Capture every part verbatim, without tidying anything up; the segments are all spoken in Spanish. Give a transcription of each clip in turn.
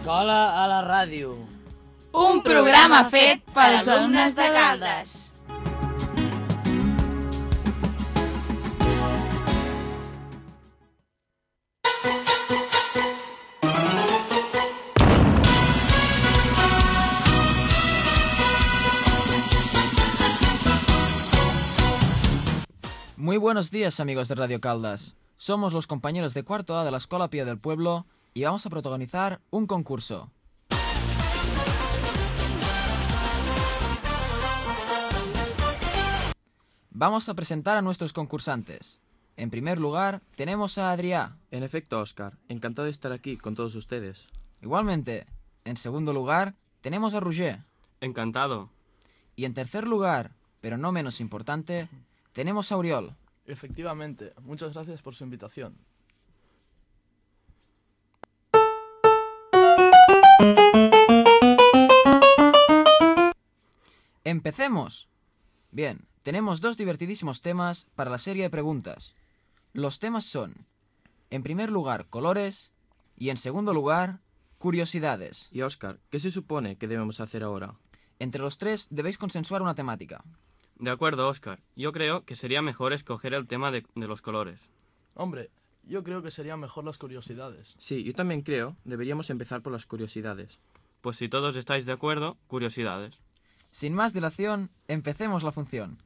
Escola a la ràdio. Un programa fet per alumnes de Caldes. Muy buenos días, amigos de Radio Caldas. Somos los compañeros de cuarto A de la Escola Pía del Pueblo y vamos a protagonizar un concurso. Vamos a presentar a nuestros concursantes. En primer lugar, tenemos a Adrià. En efecto, Óscar. Encantado de estar aquí con todos ustedes. Igualmente. En segundo lugar, tenemos a Roger. Encantado. Y en tercer lugar, pero no menos importante, tenemos a Oriol. Efectivamente. Muchas gracias por su invitación. ¡Empecemos! Bien, tenemos dos divertidísimos temas para la serie de preguntas. Los temas son, en primer lugar, colores y en segundo lugar, curiosidades. Y Óscar, ¿qué se supone que debemos hacer ahora? Entre los tres debéis consensuar una temática. De acuerdo, Óscar. Yo creo que sería mejor escoger el tema de, de los colores. Hombre, yo creo que serían mejor las curiosidades. Sí, yo también creo. Deberíamos empezar por las curiosidades. Pues si todos estáis de acuerdo, curiosidades. Sin más dilación, empecemos la función.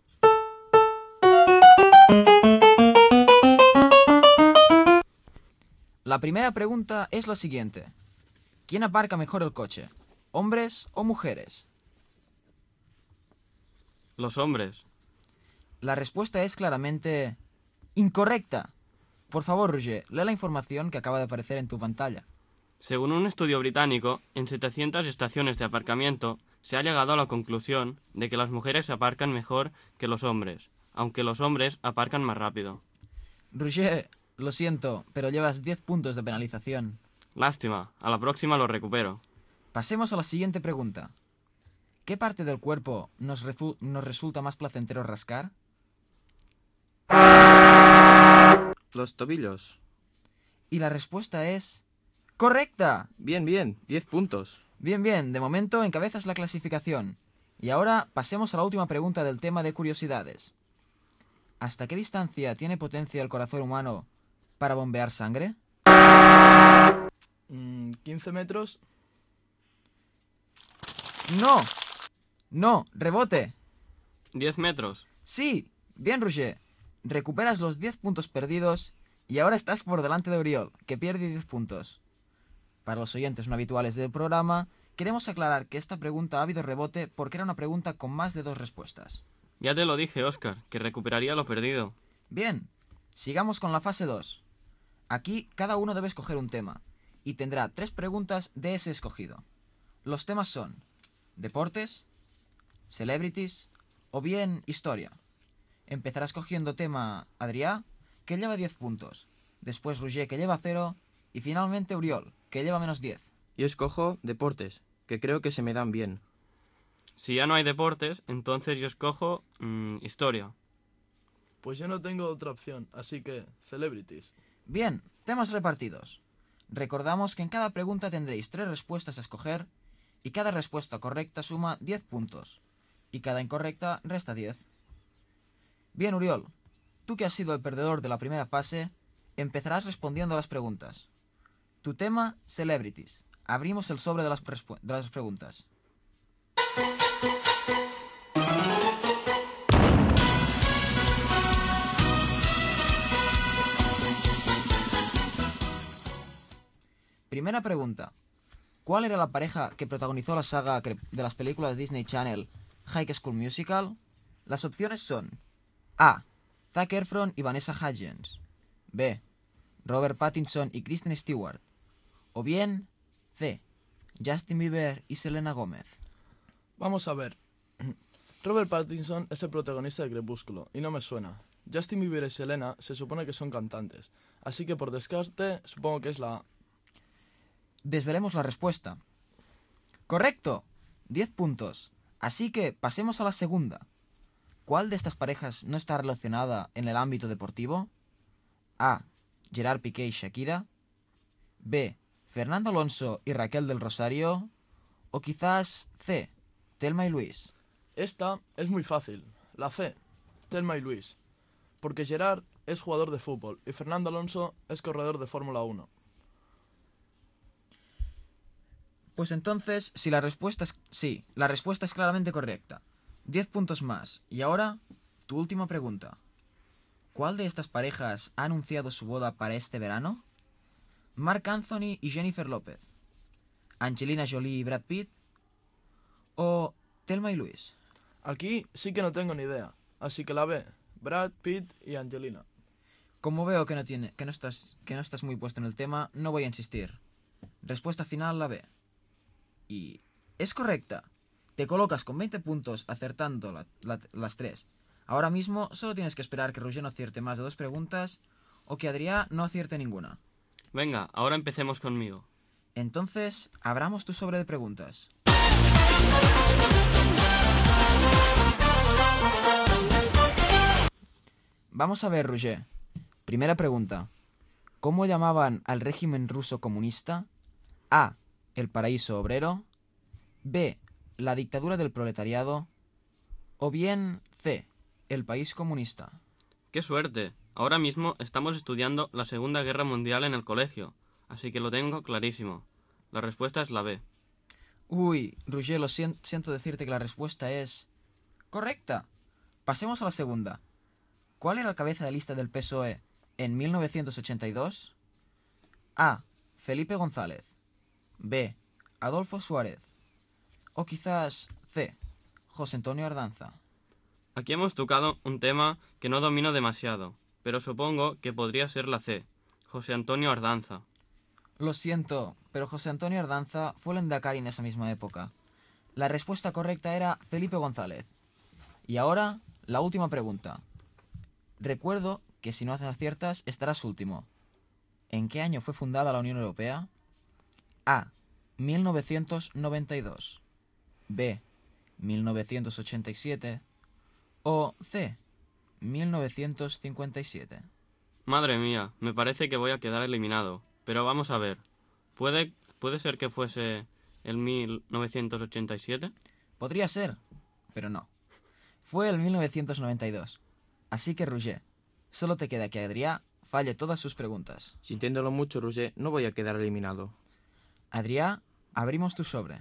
La primera pregunta es la siguiente. ¿Quién aparca mejor el coche? ¿Hombres o mujeres? Los hombres. La respuesta es claramente incorrecta. Por favor, Roger, lee la información que acaba de aparecer en tu pantalla. Según un estudio británico, en setecientas estaciones de aparcamiento se ha llegado a la conclusión de que las mujeres aparcan mejor que los hombres, aunque los hombres aparcan más rápido. Roger, lo siento, pero llevas diez puntos de penalización. Lástima, a la próxima lo recupero. Pasemos a la siguiente pregunta. ¿Qué parte del cuerpo nos, resu- nos resulta más placentero rascar? Los tobillos. Y la respuesta es ¡correcta! Bien, bien. Diez puntos. Bien, bien, de momento encabezas la clasificación. Y ahora pasemos a la última pregunta del tema de curiosidades. ¿Hasta qué distancia tiene potencia el corazón humano para bombear sangre? Mm, ¿quince metros? ¡No! ¡No! ¡Rebote! ¿Diez metros? ¡Sí! Bien, Roger. Recuperas los diez puntos perdidos y ahora estás por delante de Oriol, que pierde diez puntos. Para los oyentes no habituales del programa, queremos aclarar que esta pregunta ha habido rebote porque era una pregunta con más de dos respuestas. Ya te lo dije, Óscar, que recuperaría lo perdido. Bien, sigamos con la fase dos. Aquí cada uno debe escoger un tema y tendrá tres preguntas de ese escogido. Los temas son deportes, celebrities o bien historia. Empezará escogiendo tema Adrià, que lleva diez puntos, después Roger, que lleva cero, y finalmente Oriol, que lleva menos diez. Yo escojo deportes, que creo que se me dan bien. Si ya no hay deportes, entonces yo escojo mmm, historia. Pues yo no tengo otra opción, así que celebrities. Bien, temas repartidos. Recordamos que en cada pregunta tendréis tres respuestas a escoger y cada respuesta correcta suma diez puntos y cada incorrecta resta diez. Bien, Oriol, tú que has sido el perdedor de la primera fase, empezarás respondiendo a las preguntas. Tu tema, celebrities. Abrimos el sobre de las, respu- de las preguntas. Primera pregunta. ¿Cuál era la pareja que protagonizó la saga de las películas de Disney Channel High School Musical? Las opciones son A. Zac Efron y Vanessa Hudgens. B. Robert Pattinson y Kristen Stewart. O bien C. Justin Bieber y Selena Gómez. Vamos a ver. Robert Pattinson es el protagonista de Crepúsculo y no me suena. Justin Bieber y Selena se supone que son cantantes, así que por descarte supongo que es la A. Desvelemos la respuesta. ¡Correcto! diez puntos. Así que pasemos a la segunda. ¿Cuál de estas parejas no está relacionada en el ámbito deportivo? A. Gerard Piqué y Shakira. B. ¿Fernando Alonso y Raquel del Rosario? ¿O quizás C, Telma y Luis? Esta es muy fácil. La C, Telma y Luis. Porque Gerard es jugador de fútbol y Fernando Alonso es corredor de Fórmula uno. Pues entonces, si la respuesta es sí, la respuesta es claramente correcta. diez puntos más. Y ahora, tu última pregunta. ¿Cuál de estas parejas ha anunciado su boda para este verano? ¿Marc Anthony y Jennifer López? ¿Angelina Jolie y Brad Pitt? ¿O Telma y Luis? Aquí sí que no tengo ni idea. Así que la B, Brad Pitt y Angelina. Como veo que no, tiene, que, no estás, que no estás muy puesto en el tema, no voy a insistir. Respuesta final, la B. Y es correcta. Te colocas con veinte puntos acertando la, la, las tres. Ahora mismo solo tienes que esperar que Roger no acierte más de dos preguntas o que Adrià no acierte ninguna. Venga, ahora empecemos conmigo. Entonces, abramos tu sobre de preguntas. Vamos a ver, Roger. Primera pregunta. ¿Cómo llamaban al régimen ruso comunista? A. El paraíso obrero. B. La dictadura del proletariado. O bien C. El país comunista. ¡Qué suerte! Ahora mismo estamos estudiando la Segunda Guerra Mundial en el colegio, así que lo tengo clarísimo. La respuesta es la B. Uy, Roger, lo siento, siento decirte que la respuesta es correcta. Pasemos a la segunda. ¿Cuál era la cabeza de lista del P S O E en mil novecientos ochenta y dos? A. Felipe González. B. Adolfo Suárez. O quizás C. José Antonio Ardanza. Aquí hemos tocado un tema que no domino demasiado, pero supongo que podría ser la C. José Antonio Ardanza. Lo siento, pero José Antonio Ardanza fue el endacari en esa misma época. La respuesta correcta era Felipe González. Y ahora, la última pregunta. Recuerdo que si no haces aciertas, estarás último. ¿En qué año fue fundada la Unión Europea? A. mil novecientos noventa y dos. B. mil novecientos ochenta y siete. O C. mil novecientos cincuenta y siete. Madre mía, me parece que voy a quedar eliminado. Pero vamos a ver. ¿Puede, ¿puede ser que fuese el mil novecientos ochenta y siete? Podría ser, pero no. Fue el mil novecientos noventa y dos. Así que, Roger, solo te queda que Adrià falle todas sus preguntas. Sintiéndolo mucho, Roger, no voy a quedar eliminado. Adrià, abrimos tu sobre.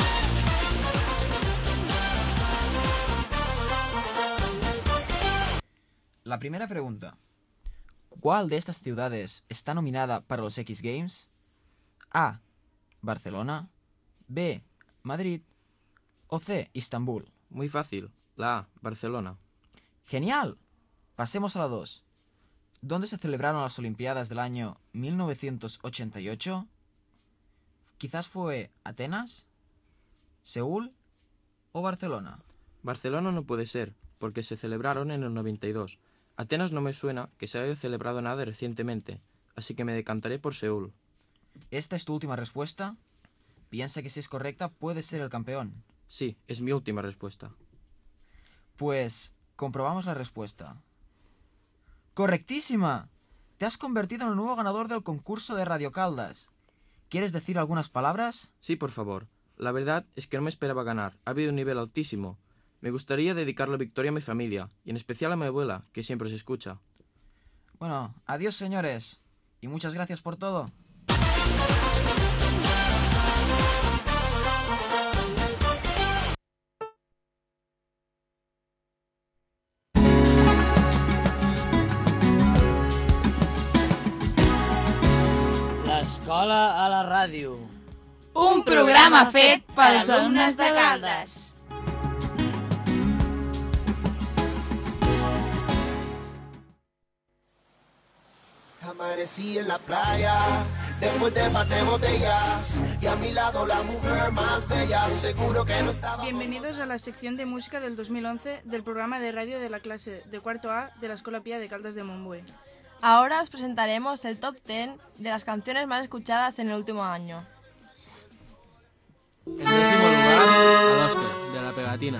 La primera pregunta. ¿Cuál de estas ciudades está nominada para los X Games? A. Barcelona. B. Madrid. O C. Istambul. Muy fácil. La A, Barcelona. ¡Genial! Pasemos a la dos. ¿Dónde se celebraron las Olimpiadas del año mil novecientos ochenta y ocho? Quizás fue Atenas, Seúl o Barcelona. Barcelona no puede ser, porque se celebraron en el noventa y dos. Atenas no me suena que se haya celebrado nada recientemente, así que me decantaré por Seúl. ¿Esta es tu última respuesta? Piensa que si es correcta puedes ser el campeón. Sí, es mi última respuesta. Pues comprobamos la respuesta. ¡Correctísima! Te has convertido en el nuevo ganador del concurso de Radio Caldas. ¿Quieres decir algunas palabras? Sí, por favor. La verdad es que no me esperaba ganar. Ha habido un nivel altísimo. Me gustaría dedicar la victoria a mi familia, y en especial a mi abuela, que siempre se escucha. Bueno, adiós señores, y muchas gracias por todo. L'escola a la ràdio. Un programa fet per als alumnes de Caldes. Amanecí en la playa, después de par de botellas, y a mi lado la mujer más bella, seguro que no estaba... Bienvenidos a la sección de música del dos mil once del programa de radio de la clase de cuarto A de la Escola Pía de Caldas de Montbui. Ahora os presentaremos el top diez de las canciones más escuchadas en el último año. En décimo lugar, al Oscar, de La Pegatina.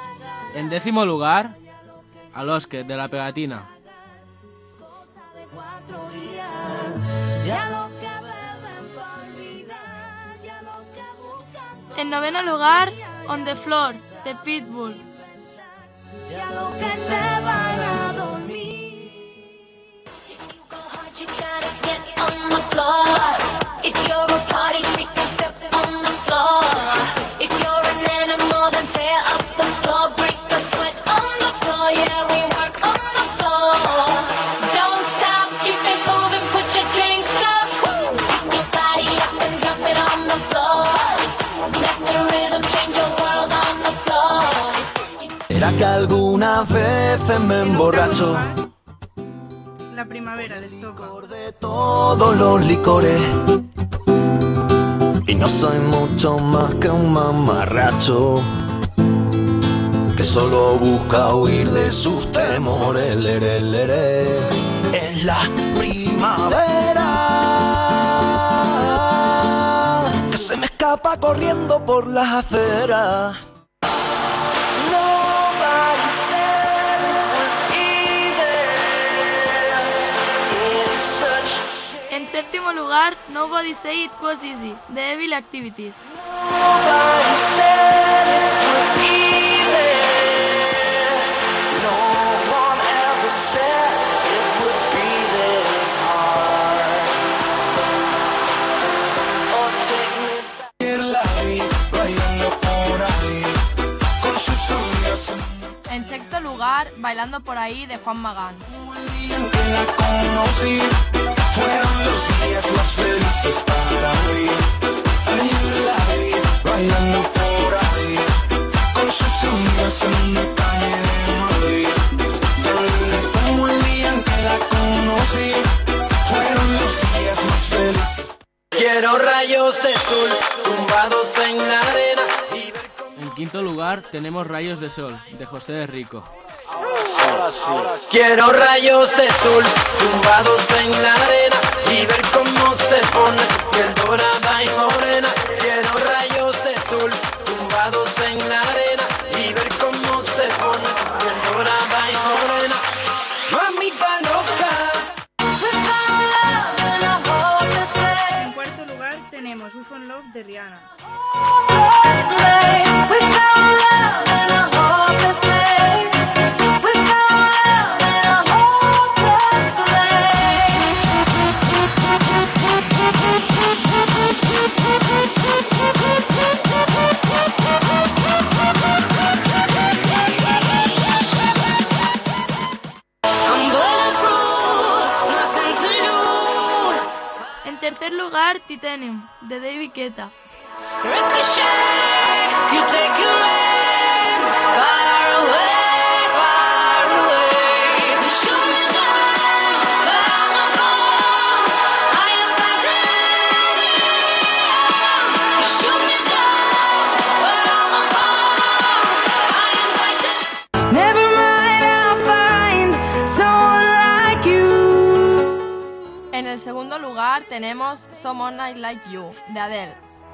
En décimo lugar, al Oscar, de La Pegatina. En noveno lugar, On the Floor, de Pitbull. ¿Será que alguna vez me emborracho? La primavera de Estopa. De todos los licores. Y no soy mucho más que un mamarracho que solo busca huir de sus temores. Lere, lere. Es la primavera que se me escapa corriendo por las aceras. En séptimo lugar, Nobody Said It Was Easy, de Evil Activities. En sexto lugar, Bailando por ahí, de Juan Magán. Fueron los días más felices para mí. Ahí la vi, bailando por ahí, con sus amigas en una calle de Madrid. Como el día en que la conocí, fueron los días más felices. Quiero rayos de sol tumbados en la arena. En quinto lugar tenemos Rayos de Sol, de José de Rico. Quiero rayos de sol tumbados en la arena y ver cómo se pone piel dorada y morena. Quiero rayos de sol tumbados en la arena y ver cómo se pone piel dorada y morena. Mamita loca. En cuarto lugar tenemos We Found Love, de Rihanna. En tercer lugar, Titanium, de David Guetta. En el segundo lugar tenemos Someone Like You, de Adele.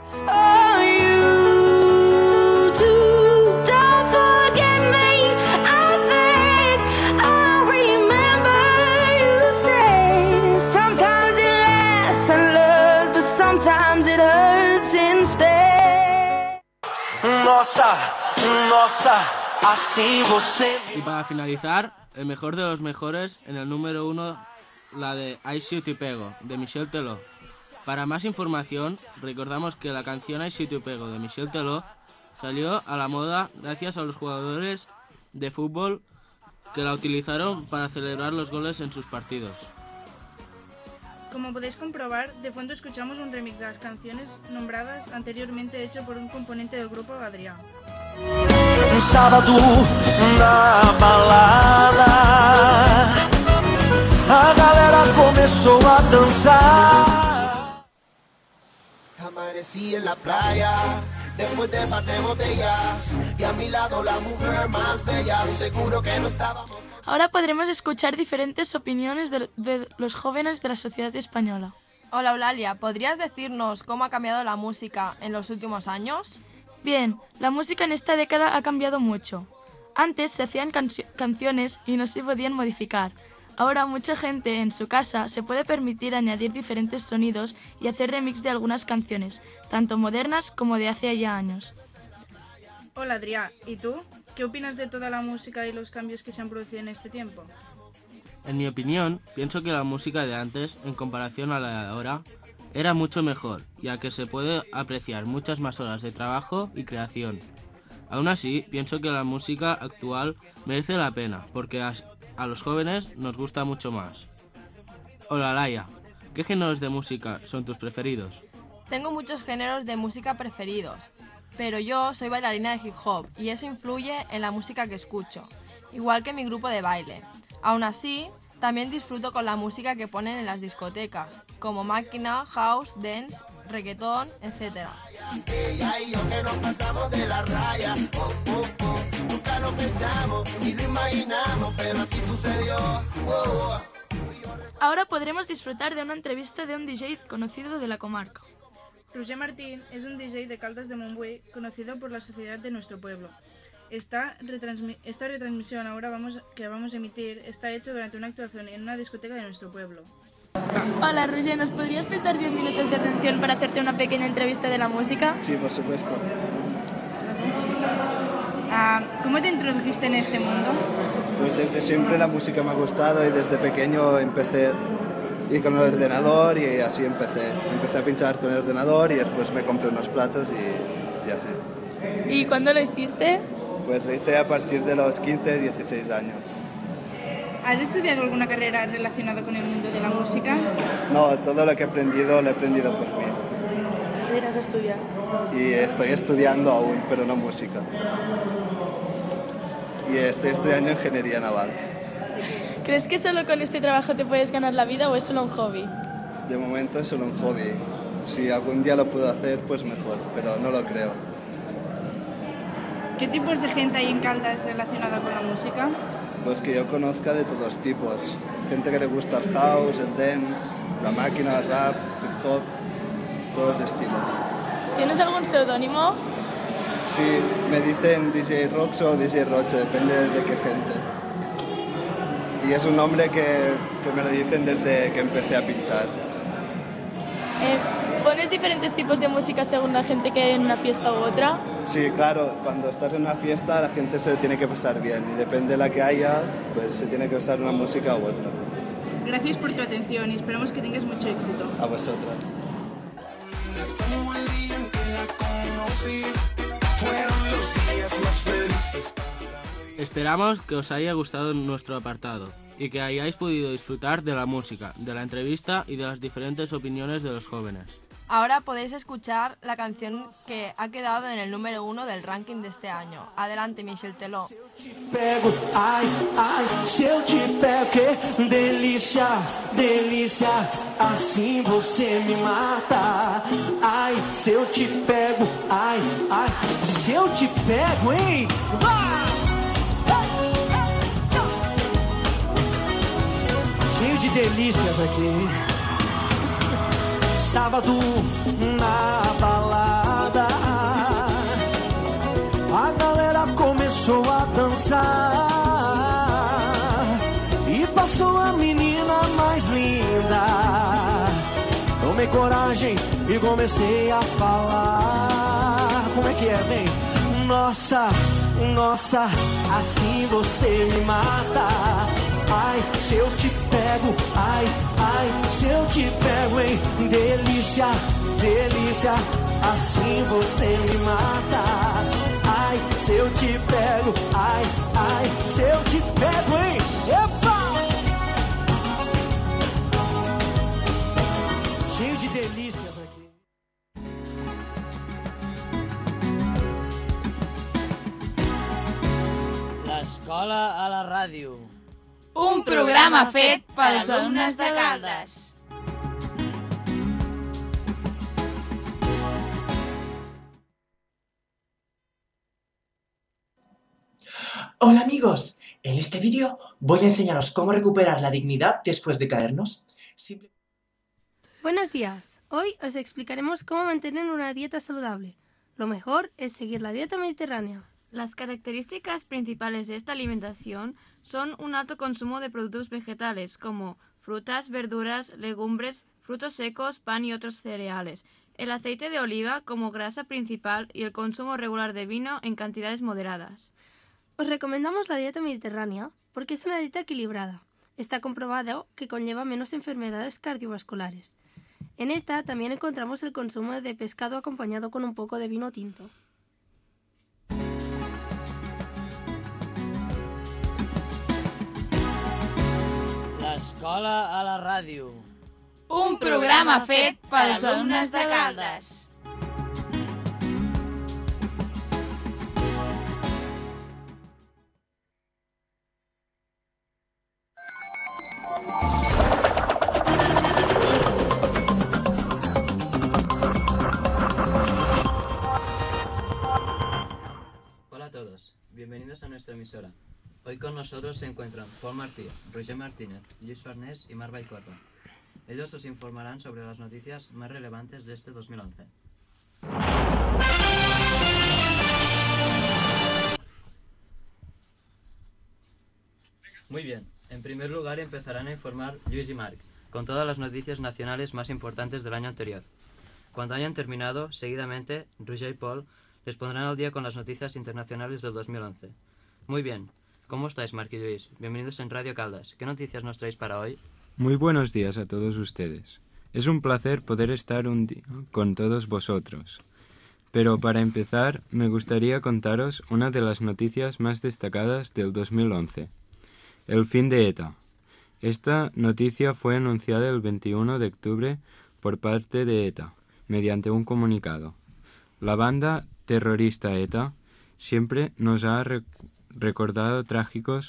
Nossa, nossa, así você. Y para finalizar, el mejor de los mejores, en el número uno, la de I See Te Pego, de Michel Teló. Para más información, recordamos que la canción I See Te Pego, de Michel Teló, salió a la moda gracias a los jugadores de fútbol que la utilizaron para celebrar los goles en sus partidos. Como podéis comprobar, de fondo escuchamos un remix de las canciones nombradas anteriormente hecho por un componente del grupo, Adrián. Um sábado na balada, a galera começou a dançar. Amanecí en la playa, después de bate botellas, y a mi lado la mujer más bella, seguro que no estábamos. Ahora podremos escuchar diferentes opiniones de, de los jóvenes de la sociedad española. Hola Eulalia, ¿podrías decirnos cómo ha cambiado la música en los últimos años? Bien, la música en esta década ha cambiado mucho. Antes se hacían canciones y no se podían modificar. Ahora mucha gente en su casa se puede permitir añadir diferentes sonidos y hacer remix de algunas canciones, tanto modernas como de hace ya años. Hola Adrià, ¿y tú? ¿Qué opinas de toda la música y los cambios que se han producido en este tiempo? En mi opinión, pienso que la música de antes, en comparación a la de ahora, era mucho mejor, ya que se puede apreciar muchas más horas de trabajo y creación. Aún así, pienso que la música actual merece la pena, porque a, a los jóvenes nos gusta mucho más. Hola Laia, ¿qué géneros de música son tus preferidos? Tengo muchos géneros de música preferidos, pero yo soy bailarina de hip hop y eso influye en la música que escucho, igual que mi grupo de baile. Aún así, también disfruto con la música que ponen en las discotecas, como máquina, house, dance, reggaetón, etcétera. Ella y yo que nos pasamos de la raya, oh, oh, oh. Nunca lo pensamos ni lo imaginamos, pero así sucedió. Oh, oh. Ahora podremos disfrutar de una entrevista de un D J conocido de la comarca. Roger Martín es un D J de Caldas de Montbui, conocido por la sociedad de nuestro pueblo. Esta, retransmi esta retransmisión ahora vamos, que vamos a emitir está hecha durante una actuación en una discoteca de nuestro pueblo. Hola Roger, ¿nos podrías prestar diez minutos de atención para hacerte una pequeña entrevista de la música? Sí, por supuesto. Ah, ¿Cómo te introdujiste en este mundo? Pues desde siempre la música me ha gustado y desde pequeño empecé y con el ordenador y así empecé. Empecé a pinchar con el ordenador y después me compré unos platos y, y así. ¿Y cuándo lo hiciste? Pues lo hice a partir de los quince, dieciséis años. ¿Has estudiado alguna carrera relacionada con el mundo de la música? No, todo lo que he aprendido lo he aprendido por mí. ¿Qué carreras has estudiado? Y estoy estudiando aún, pero no música. Y estoy estudiando ingeniería naval. ¿Crees que solo con este trabajo te puedes ganar la vida o es solo un hobby? De momento es solo un hobby. Si algún día lo puedo hacer, pues mejor, pero no lo creo. ¿Qué tipos de gente hay en Caldas relacionada con la música? Pues que yo conozca de todos tipos. Gente que le gusta el house, el dance, la máquina, el rap, hip hop, todos los estilos. ¿Tienes algún seudónimo? Sí, me dicen D J Roxo o D J Rocho, depende de qué gente. Y es un nombre que, que me lo dicen desde que empecé a pinchar. Eh, ¿Pones diferentes tipos de música según la gente que hay en una fiesta u otra? Sí, claro, cuando estás en una fiesta la gente se lo tiene que pasar bien y depende de la que haya, pues se tiene que usar una música u otra. Gracias por tu atención y esperamos que tengas mucho éxito. A vosotras. Esperamos que os haya gustado nuestro apartado y que hayáis podido disfrutar de la música, de la entrevista y de las diferentes opiniones de los jóvenes. Ahora podéis escuchar la canción que ha quedado en el número uno del ranking de este año. Adelante, Michel Teló. Pego, ai, ai, se eu te pego, que delícia, delícia, assim você me mata. Ai, se eu te pego, ai, ai, se eu te pego, hein? Cheio de delícias aqui. Sábado na balada, a galera começou a dançar e passou a menina mais linda. Tomei coragem e comecei a falar. Como é que é, bem? Nossa, nossa, assim você me mata. Ai, se eu te pego, ai, ai, se eu te pego, hein? Delícia, delícia, assim você me mata. Ai, se eu te pego, ai, ai, se eu te pego, hein? Epa! Cheio de delícias aqui. L'escola a la ràdio. Un programa fet per als alumnes de Caldas. Hola amigos, en este vídeo voy a enseñaros cómo recuperar la dignidad después de caernos. Simple... Buenos días, hoy os explicaremos cómo mantener una dieta saludable. Lo mejor es seguir la dieta mediterránea. Las características principales de esta alimentación son un alto consumo de productos vegetales como frutas, verduras, legumbres, frutos secos, pan y otros cereales, el aceite de oliva como grasa principal y el consumo regular de vino en cantidades moderadas. Os recomendamos la dieta mediterránea porque es una dieta equilibrada. Está comprobado que conlleva menos enfermedades cardiovasculares. En esta también encontramos el consumo de pescado acompañado con un poco de vino tinto. L'escola a la ràdio. Un programa fet per als alumnes de Caldes. Hola a todos, bienvenidos a nuestra emisora. Hoy con nosotros se encuentran Paul Martí, Roger Martínez, Luis Farnés y Mar Vallcorba. Ellos os informarán sobre las noticias más relevantes de este dos mil once. Muy bien, en primer lugar empezarán a informar Luis y Marc, con todas las noticias nacionales más importantes del año anterior. Cuando hayan terminado, seguidamente, Roger y Paul les pondrán al día con las noticias internacionales del dos mil once. Muy bien. ¿Cómo estáis, Marc y Luis? Bienvenidos en Radio Caldas. ¿Qué noticias nos traéis para hoy? Muy buenos días a todos ustedes. Es un placer poder estar un día con todos vosotros. Pero para empezar, me gustaría contaros una de las noticias más destacadas del dos mil once. El fin de ETA. Esta noticia fue anunciada el veintiuno de octubre por parte de ETA, mediante un comunicado. La banda terrorista ETA siempre nos ha recordado recordado trágicos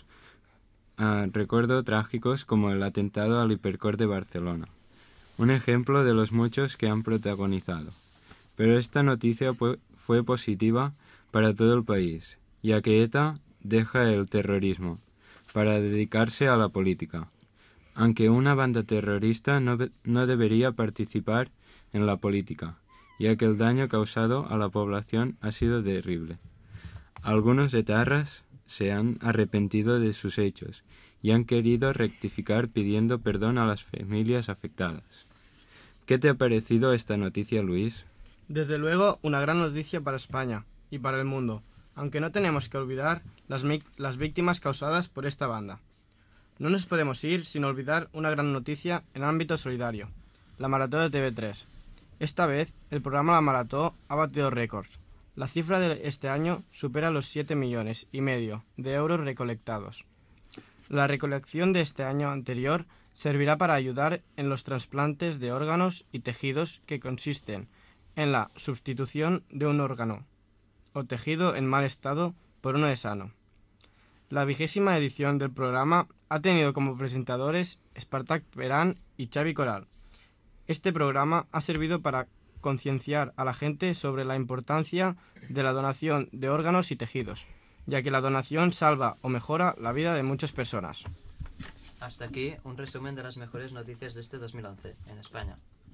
uh, recuerdo trágicos como el atentado al Hipercor de Barcelona, un ejemplo de los muchos que han protagonizado. Pero esta noticia fue positiva para todo el país, ya que ETA deja el terrorismo para dedicarse a la política, aunque una banda terrorista no, no debería participar en la política, ya que el daño causado a la población ha sido terrible. Algunos etarras se han arrepentido de sus hechos y han querido rectificar pidiendo perdón a las familias afectadas. ¿Qué te ha parecido esta noticia, Luis? Desde luego, una gran noticia para España y para el mundo, aunque no tenemos que olvidar las, las víctimas causadas por esta banda. No nos podemos ir sin olvidar una gran noticia en ámbito solidario, la Marató de T V tres. Esta vez, el programa La Marató ha batido récords. La cifra de este año supera los siete millones y medio de euros recolectados. La recolección de este año anterior servirá para ayudar en los trasplantes de órganos y tejidos que consisten en la sustitución de un órgano o tejido en mal estado por uno de sano. La vigésima edición del programa ha tenido como presentadores Espartac Perán y Xavi Coral. Este programa ha servido para concienciar a la gente sobre la importancia de la donación de órganos y tejidos, ya que la donación salva o mejora la vida de muchas personas. Hasta aquí un resumen de las mejores noticias de este dos mil once en España.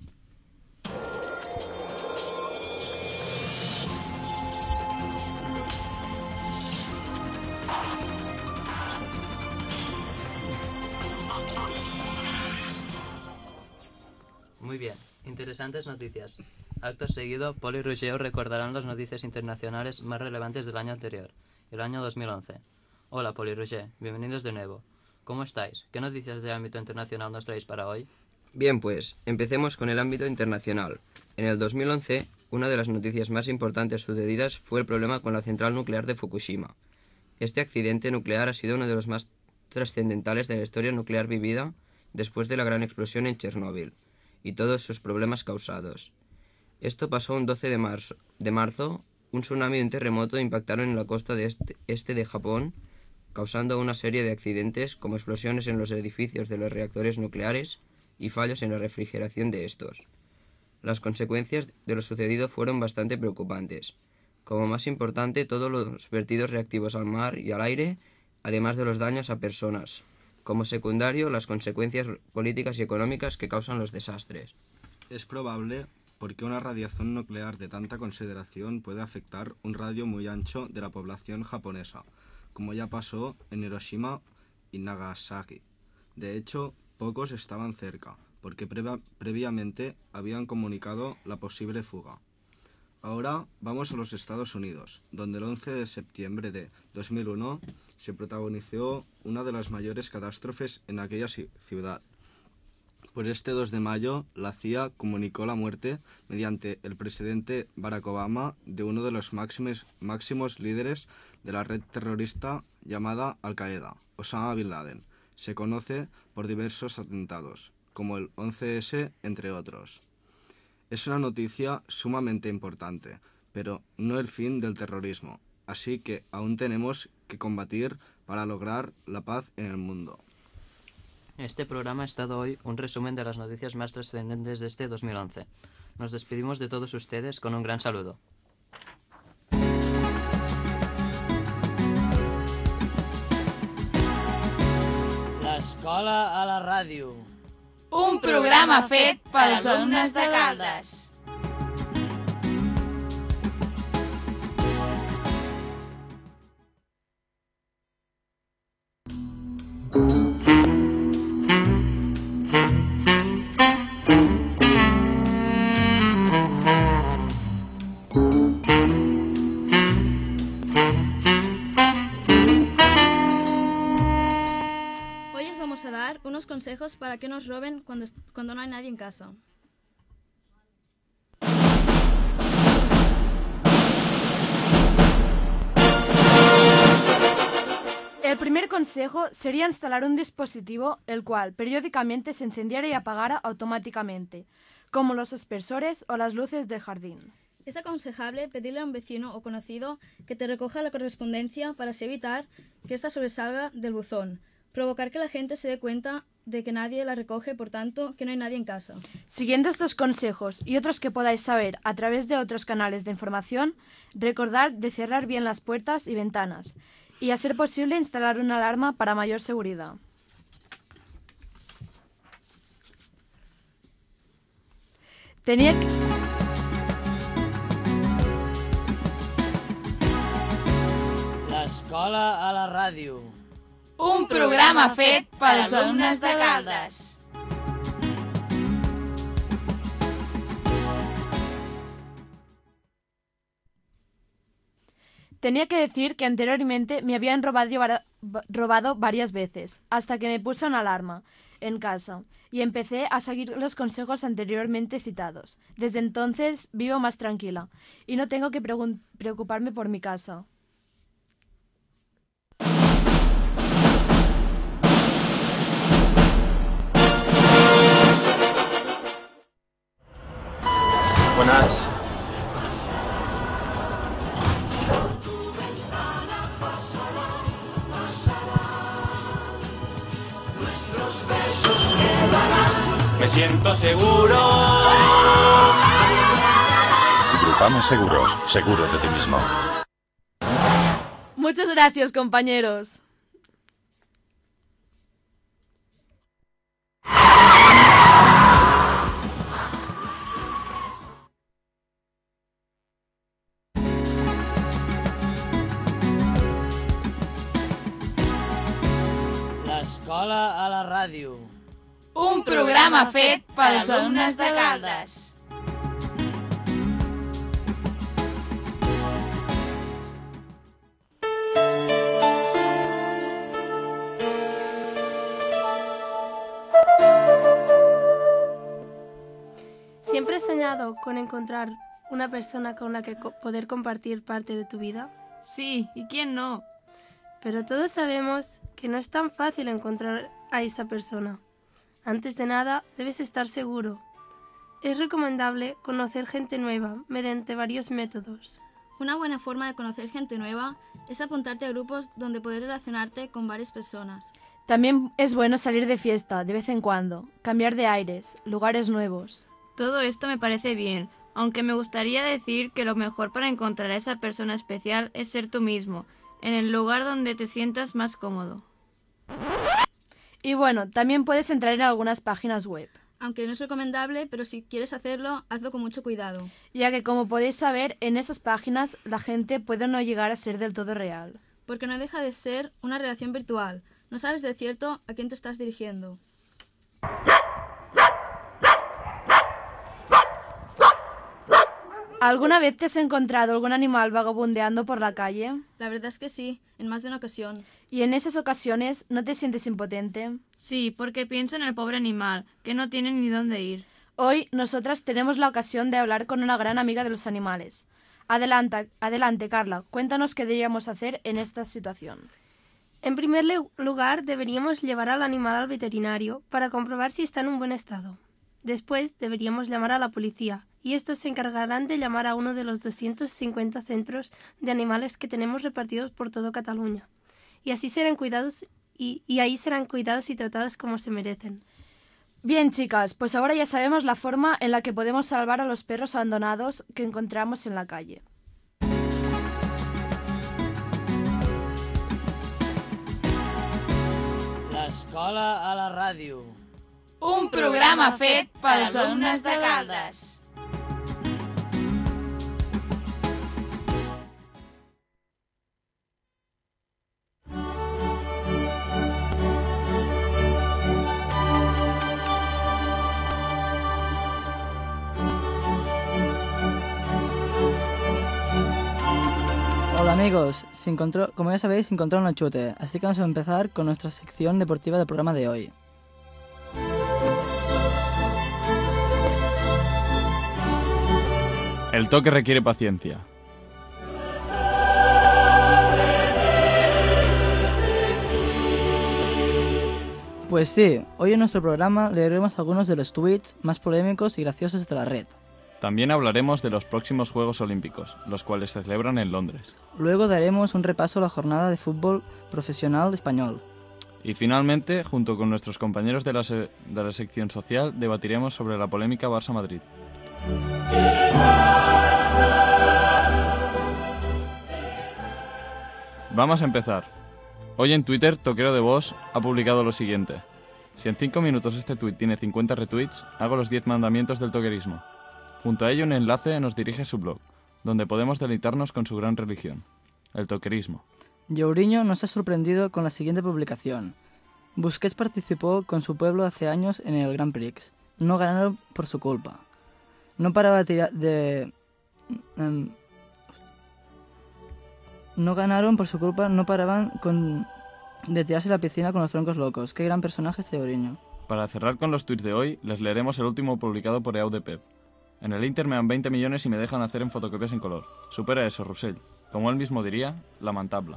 Muy bien, interesantes noticias. Acto seguido, Paul y Roger recordarán las noticias internacionales más relevantes del año anterior, el año dos mil once. Hola, Paul y Roger, bienvenidos de nuevo. ¿Cómo estáis? ¿Qué noticias de ámbito internacional nos traéis para hoy? Bien, pues, empecemos con el ámbito internacional. En el dos mil once, una de las noticias más importantes sucedidas fue el problema con la central nuclear de Fukushima. Este accidente nuclear ha sido uno de los más trascendentales de la historia nuclear vivida después de la gran explosión en Chernóbil y todos sus problemas causados. Esto pasó un doce de marzo. De marzo, un tsunami y un terremoto impactaron en la costa de este, este de Japón, causando una serie de accidentes como explosiones en los edificios de los reactores nucleares y fallos en la refrigeración de estos. Las consecuencias de lo sucedido fueron bastante preocupantes. Como más importante, todos los vertidos reactivos al mar y al aire, además de los daños a personas. Como secundario, las consecuencias políticas y económicas que causan los desastres. Es probable porque una radiación nuclear de tanta consideración puede afectar un radio muy ancho de la población japonesa, como ya pasó en Hiroshima y Nagasaki. De hecho, pocos estaban cerca, porque previa- previamente habían comunicado la posible fuga. Ahora vamos a los Estados Unidos, donde el once de septiembre de dos mil uno se protagonizó una de las mayores catástrofes en aquella ci- ciudad. Pues este dos de mayo, la C I A comunicó la muerte mediante el presidente Barack Obama de uno de los máximos, máximos líderes de la red terrorista llamada Al-Qaeda, Osama Bin Laden. Se conoce por diversos atentados, como el once ese, entre otros. Es una noticia sumamente importante, pero no el fin del terrorismo, así que aún tenemos que combatir para lograr la paz en el mundo. Este programa ha estado hoy un resumen de las noticias más trascendentes de este dos mil once. Nos despedimos de todos ustedes con un gran saludo. L'escola a la ràdio. Un programa fet per als alumnes de Caldes. Hoy os vamos a dar unos consejos para que no os roben cuando, cuando no hay nadie en casa. El primer consejo sería instalar un dispositivo el cual periódicamente se encendiera y apagara automáticamente, como los aspersores o las luces del jardín. Es aconsejable pedirle a un vecino o conocido que te recoja la correspondencia para así evitar que ésta sobresalga del buzón, provocar que la gente se dé cuenta de que nadie la recoge, por tanto, que no hay nadie en casa. Siguiendo estos consejos y otros que podáis saber a través de otros canales de información, recordad de cerrar bien las puertas y ventanas y, a ser posible, instalar una alarma para mayor seguridad. Tenía que... L'escola a la ràdio. Un programa fet per als alumnes de Caldes. Tenía que decir que anteriormente me habían robado, robado varias veces, hasta que me puse una alarma en casa y empecé a seguir los consejos anteriormente citados. Desde entonces vivo más tranquila y no tengo que preocuparme por mi casa. Buenas. Me siento seguro. Grupama Seguros, seguro de ti mismo. Muchas gracias, compañeros. L'escola a la ràdio. Un programa fet per als alumnes de Caldes. ¿Siempre has soñado con encontrar una persona con la que co- poder compartir parte de tu vida? Sí, ¿y quién no? Pero todos sabemos que no es tan fácil encontrar a esa persona. Antes de nada, debes estar seguro. Es recomendable conocer gente nueva mediante varios métodos. Una buena forma de conocer gente nueva es apuntarte a grupos donde poder relacionarte con varias personas. También es bueno salir de fiesta de vez en cuando, cambiar de aires, lugares nuevos. Todo esto me parece bien, aunque me gustaría decir que lo mejor para encontrar a esa persona especial es ser tú mismo, en el lugar donde te sientas más cómodo. Y bueno, también puedes entrar en algunas páginas web. aunque no es recomendable, pero si quieres hacerlo, hazlo con mucho cuidado. Ya que, como podéis saber, en esas páginas la gente puede no llegar a ser del todo real. Porque no deja de ser una relación virtual. No sabes de cierto a quién te estás dirigiendo. ¿Alguna vez te has encontrado algún animal vagabundeando por la calle? La verdad es que sí, en más de una ocasión. ¿Y en esas ocasiones no te sientes impotente? Sí, porque pienso en el pobre animal, que no tiene ni dónde ir. Hoy nosotras tenemos la ocasión de hablar con una gran amiga de los animales. Adelanta, adelante, Carla, cuéntanos qué deberíamos hacer en esta situación. En primer lugar, deberíamos llevar al animal al veterinario para comprobar si está en un buen estado. Después, deberíamos llamar a la policía, y estos se encargarán de llamar a uno de los doscientos cincuenta centros de animales que tenemos repartidos por toda Cataluña. Y así serán cuidados y, y ahí serán cuidados y tratados como se merecen. Bien, chicas, pues ahora ya sabemos la forma en la que podemos salvar a los perros abandonados que encontramos en la calle. L'escola a la ràdio. Un programa fet per als alumnes de Caldes. Hola amigos, se encontró, como ya sabéis, se encontró un chute, así que vamos a empezar con nuestra sección deportiva del programa de hoy. El toque requiere paciencia. Pues sí, hoy en nuestro programa leeremos algunos de los tweets más polémicos y graciosos de la red. También hablaremos de los próximos Juegos Olímpicos, los cuales se celebran en Londres. Luego daremos un repaso a la jornada de fútbol profesional español. Y finalmente, junto con nuestros compañeros de la, se- de la sección social, debatiremos sobre la polémica Barça-Madrid. Vamos a empezar. Hoy en Twitter, Toquero de Vos ha publicado lo siguiente. Si en cinco minutos este tuit tiene cincuenta retweets, hago los diez mandamientos del toquerismo. Junto a ello un enlace nos dirige a su blog, donde podemos deleitarnos con su gran religión, el toquerismo. Youriño nos ha sorprendido con la siguiente publicación. Busquets participó con su pueblo hace años en el Grand Prix. No ganaron por su culpa. No paraba de... Tira- de um, no ganaron por su culpa, no paraban con, de tirarse a la piscina con los troncos locos. Qué gran personaje este Youriño. Para cerrar con los tweets de hoy, les leeremos el último publicado por Eau de Pep. En el Inter me dan veinte millones y me dejan hacer en fotocopias en color. Supera eso, Roussel. Como él mismo diría, lamentable.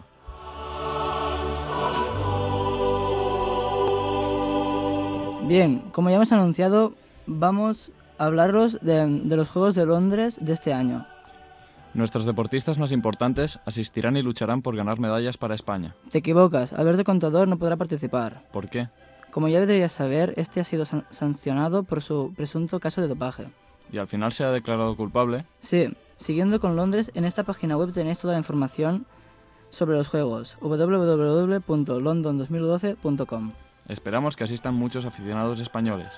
Bien, como ya hemos anunciado, vamos a hablaros de, de los Juegos de Londres de este año. Nuestros deportistas más importantes asistirán y lucharán por ganar medallas para España. Te equivocas, Alberto Contador no podrá participar. ¿Por qué? Como ya deberías saber, este ha sido san- sancionado por su presunto caso de dopaje. ¿Y al final se ha declarado culpable? Sí, siguiendo con Londres, en esta página web tenéis toda la información sobre los Juegos, doble u doble u doble u punto london dos mil doce punto com. Esperamos que asistan muchos aficionados españoles.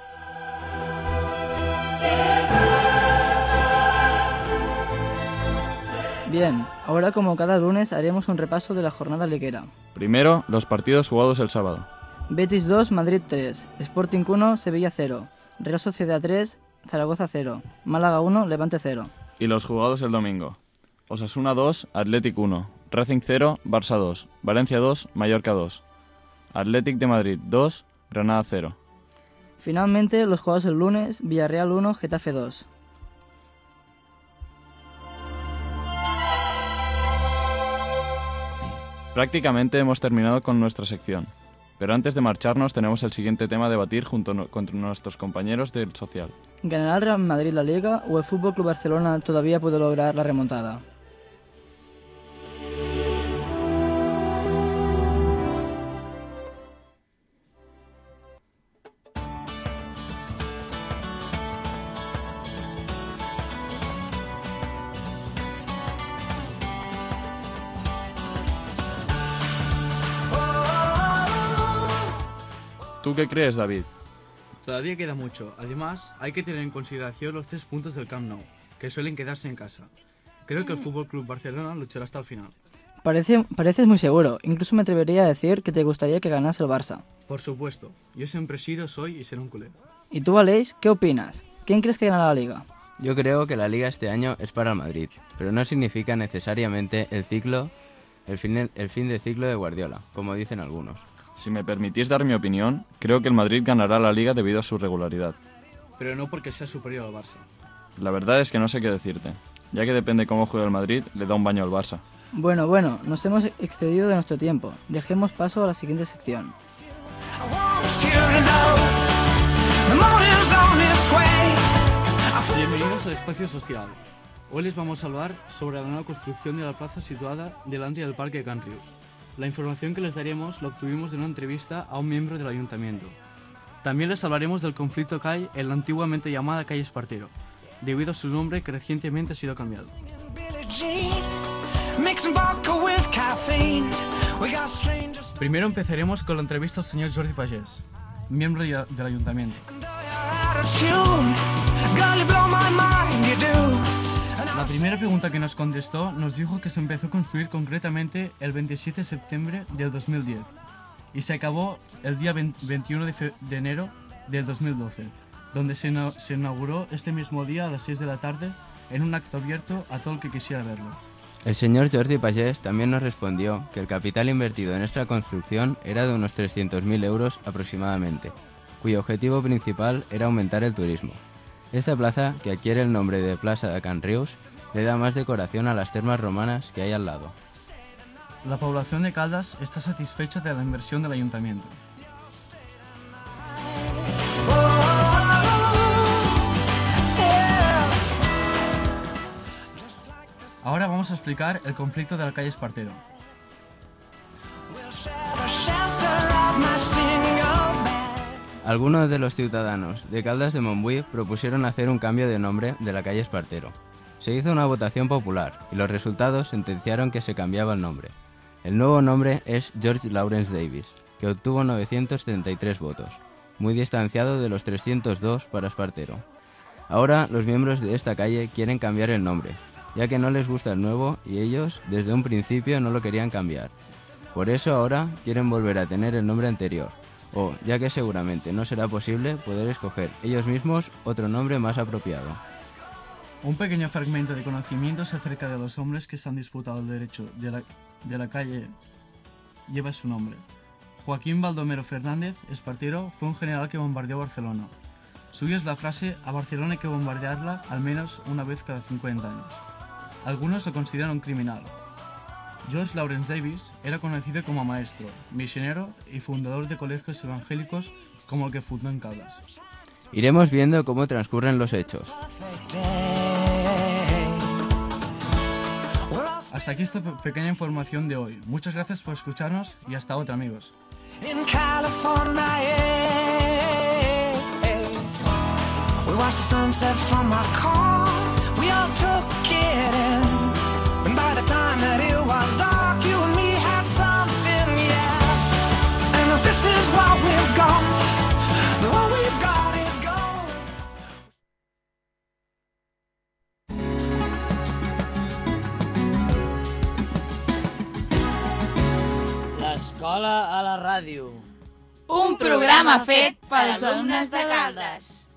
Bien, ahora como cada lunes haremos un repaso de la jornada liguera. Primero, los partidos jugados el sábado. Betis dos, Madrid tres, Sporting uno, Sevilla cero, Real Sociedad tres, Zaragoza cero, Málaga uno, Levante cero. Y los jugados el domingo. Osasuna dos, Athletic uno, Racing cero, Barça dos, Valencia dos, Mallorca dos, Athletic de Madrid dos, Granada cero. Finalmente, los jugados el lunes, Villarreal uno, Getafe dos. Prácticamente hemos terminado con nuestra sección, pero antes de marcharnos tenemos el siguiente tema a debatir junto no, con nuestros compañeros del social. ¿Ganará el Real Madrid la Liga o el F C Barcelona todavía puede lograr la remontada? ¿Tú qué crees, David? Todavía queda mucho. Además, hay que tener en consideración los tres puntos del Camp Nou, que suelen quedarse en casa. Creo que el F C Barcelona luchará hasta el final. Parece, pareces muy seguro. Incluso me atrevería a decir que te gustaría que ganase el Barça. Por supuesto. Yo siempre he sido, soy y seré un culé. ¿Y tú, Aleix, qué opinas? ¿Quién crees que ganará la Liga? Yo creo que la Liga este año es para el Madrid, pero no significa necesariamente el ciclo, el fin, el fin de ciclo de Guardiola, como dicen algunos. Si me permitís dar mi opinión, creo que el Madrid ganará la Liga debido a su regularidad. Pero no porque sea superior al Barça. La verdad es que no sé qué decirte, ya que depende cómo juega el Madrid, le da un baño al Barça. Bueno, bueno, nos hemos excedido de nuestro tiempo. Dejemos paso a la siguiente sección. Bienvenidos al Espacio Social. Hoy les vamos a hablar sobre la nueva construcción de la plaza situada delante del Parque de Can Rius. La información que les daremos la obtuvimos de una entrevista a un miembro del ayuntamiento. También les hablaremos del conflicto que hay en la antiguamente llamada calle Espartero, debido a su nombre que recientemente ha sido cambiado. Primero empezaremos con la entrevista al señor Jordi Pagès, miembro de- del ayuntamiento. La primera pregunta que nos contestó nos dijo que se empezó a construir concretamente el veintisiete de septiembre del dos mil diez y se acabó el día veintiuno de, fe- de enero del dos mil doce, donde se, ina- se inauguró este mismo día a las seis de la tarde en un acto abierto a todo el que quisiera verlo. El señor Jordi Pagès también nos respondió que el capital invertido en esta construcción era de unos trescientos mil euros aproximadamente, cuyo objetivo principal era aumentar el turismo. Esta plaza, que adquiere el nombre de Plaça de Can Rius, le da más decoración a las termas romanas que hay al lado. La población de Caldas está satisfecha de la inversión del ayuntamiento. Ahora vamos a explicar el conflicto de la calle Espartero. Algunos de los ciudadanos de Caldas de Montbui propusieron hacer un cambio de nombre de la calle Espartero. Se hizo una votación popular y los resultados sentenciaron que se cambiaba el nombre. El nuevo nombre es George Lawrence Davis, que obtuvo novecientos treinta y tres votos, muy distanciado de los trescientos dos para Espartero. Ahora los miembros de esta calle quieren cambiar el nombre, ya que no les gusta el nuevo y ellos desde un principio no lo querían cambiar. Por eso ahora quieren volver a tener el nombre anterior, o, ya que seguramente no será posible, poder escoger ellos mismos otro nombre más apropiado. Un pequeño fragmento de conocimientos acerca de los hombres que se han disputado el derecho de la, de la calle lleva su nombre. Joaquín Baldomero Fernández, Espartero, fue un general que bombardeó Barcelona. Suya es la frase: a Barcelona hay que bombardearla al menos una vez cada cincuenta años. Algunos lo consideran un criminal. George Lawrence Davis era conocido como maestro, misionero y fundador de colegios evangélicos como el que fundó en Caldas. Iremos viendo cómo transcurren los hechos. Hasta aquí esta pe- pequeña información de hoy. Muchas gracias por escucharnos y hasta otra, amigos. In California, yeah, yeah. We watched the sunset from our car. We all took it in. And by the time that it was dark, you and me had something, yeah. And if this is what we've got, then what we've got is gold. L'escola a la ràdio. Un programa fet per als alumnes de Caldes.